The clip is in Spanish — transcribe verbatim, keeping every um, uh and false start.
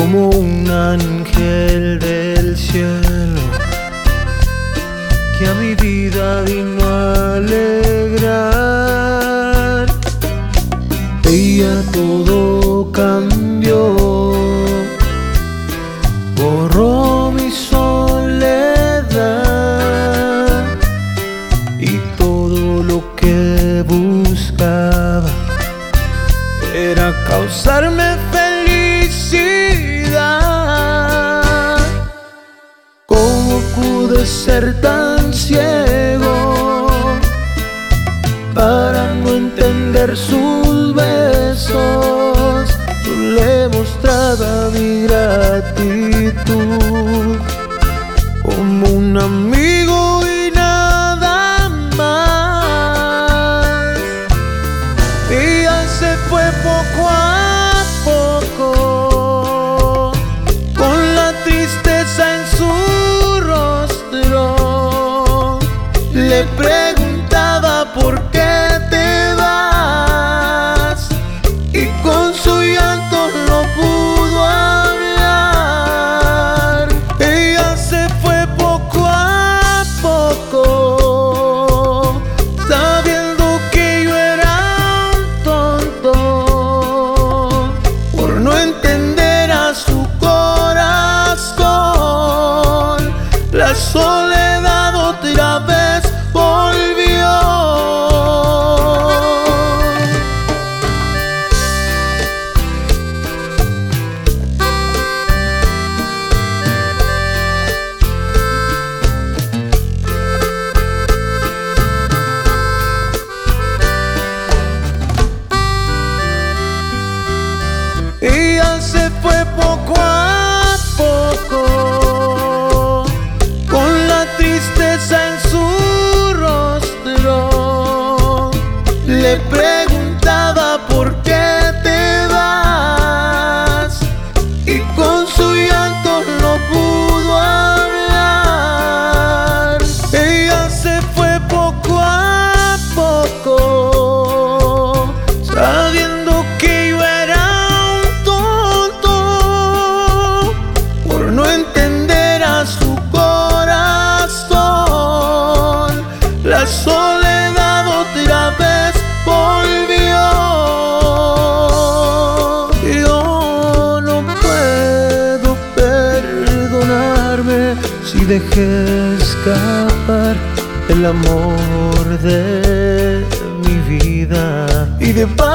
como un ángel del cielo que a mi vida vino a alegrar. Ella todo cambió, borró mi soledad y todo lo que buscaba era causarme felicidad. ¿Cómo pude ser tan ciego para no entender sus besos? Yo le mostraba mi gratitud como un amigo y nada más. Ella se fue poco a poco, con la tristeza en su rostro. Le preguntaba por qué te vas y con su llanto no pudo hablar. Ella se fue poco a poco, sabiendo que yo era un tonto por no entender a su corazón. La soledad otra vez volvió. Ella se fue poco a poco, con la tristeza en su rostro. Le preguntaba por qué te vas y con su llanto no pudo hablar. Ella se fue poco a poco, sabiendo que yo era un tonto por no entender a su corazón. La soledad otra vez volvió. Yo no puedo perdonarme si dejé escapar el amor de mi vida y de